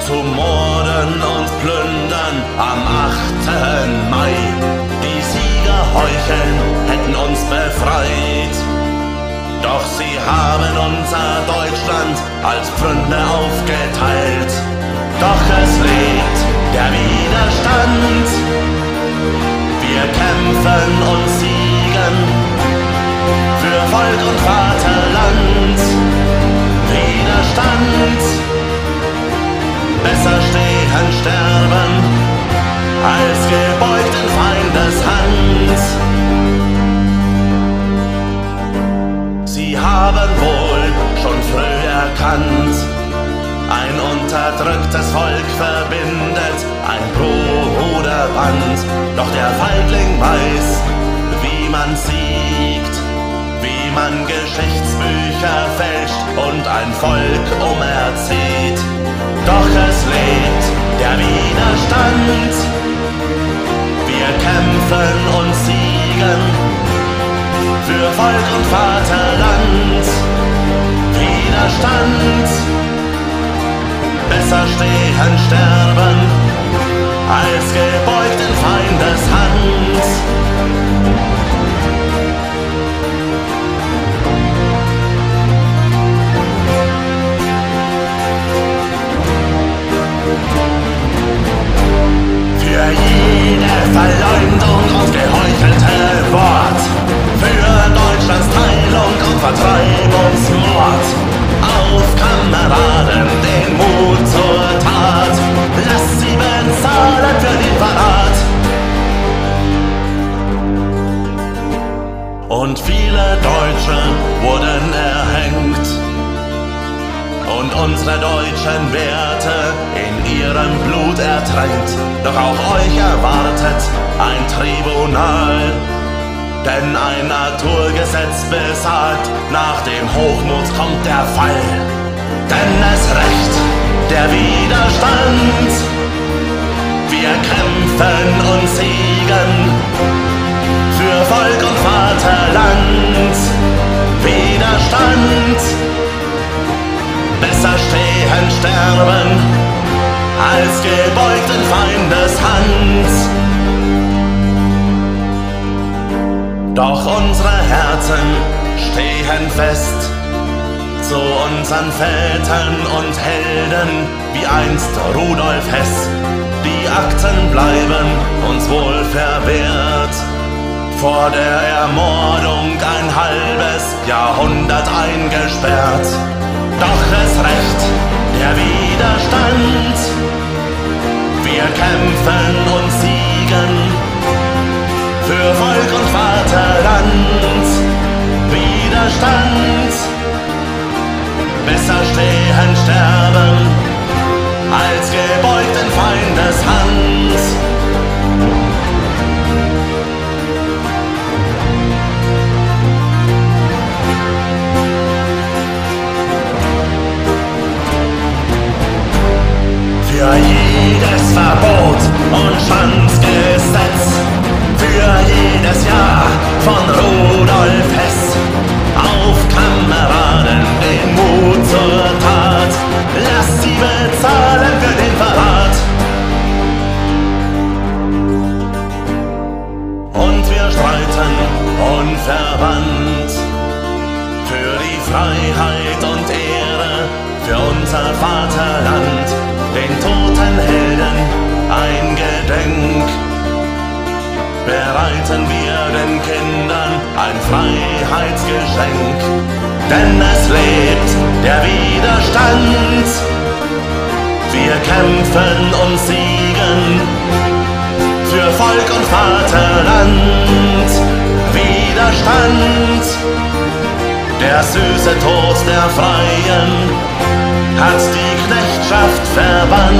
zu morden und plündern am 8. Mai. Die Sieger heucheln, hätten uns befreit. Doch sie haben unser Deutschland als Pfründe aufgeteilt. Doch es lebt der Widerstand. Wir kämpfen und siegen für Volk und Vaterland. Widerstand. Besser stehen, sterben, als gebeugt in Feindeshand. Sie haben wohl schon früh erkannt, ein unterdrücktes Volk verbindet ein Bruderband. Doch der Feigling weiß, wie man siegt, wie man Geschichtsbücher fälscht und ein Volk umerzieht. Doch es lebt der Widerstand. Wir kämpfen und siegen für Volk und Vaterland. Widerstand. Besser stehen, sterben, als gebeugt in Feindeshand. Für jede Verleumdung und geheuchelte Wort, für Deutschlands Teilung und Vertreibungsmord, auf Kameraden den Mut zur Tat, lass sie bezahlen für den Verrat. Und viele Deutsche wurden erhängt und unsere deutschen Werte in ihrem Blut ertränkt. Doch auch euch erwartet ein Tribunal, denn ein Naturgesetz besagt, nach dem Hochmut kommt der Fall. Denn es rächt der Widerstand. Wir kämpfen und siegen für Volk und Vaterland. Widerstand. Besser stehen, sterben, als gebeugt in Feindeshand. Doch unsere Herzen stehen fest zu unseren Vätern und Helden, wie einst Rudolf Hess. Die Akten bleiben uns wohl verwehrt, vor der Ermordung ein halbes Jahrhundert eingesperrt. Doch es rächt der Widerstand. Wir kämpfen und siegen für Volk und Vaterland. Widerstand. Besser stehen, sterben, als gebeugt in Feindeshand. Für jedes Verbot und Schanzgesetz, für jedes Jahr von Rudolf Hess, auf Kameraden den Mut zur Tat, lass sie bezahlen für den Verrat. Und wir streiten unverwandt für die Freiheit und Ehre, für unser Vaterland, den toten Helden eingedenk. Bereiten wir den Kindern ein Freiheitsgeschenk, denn es lebt der Widerstand. Wir kämpfen und siegen für Volk und Vaterland. Widerstand. Der süße Tod der Freien hat die Knechtschaft verbannt.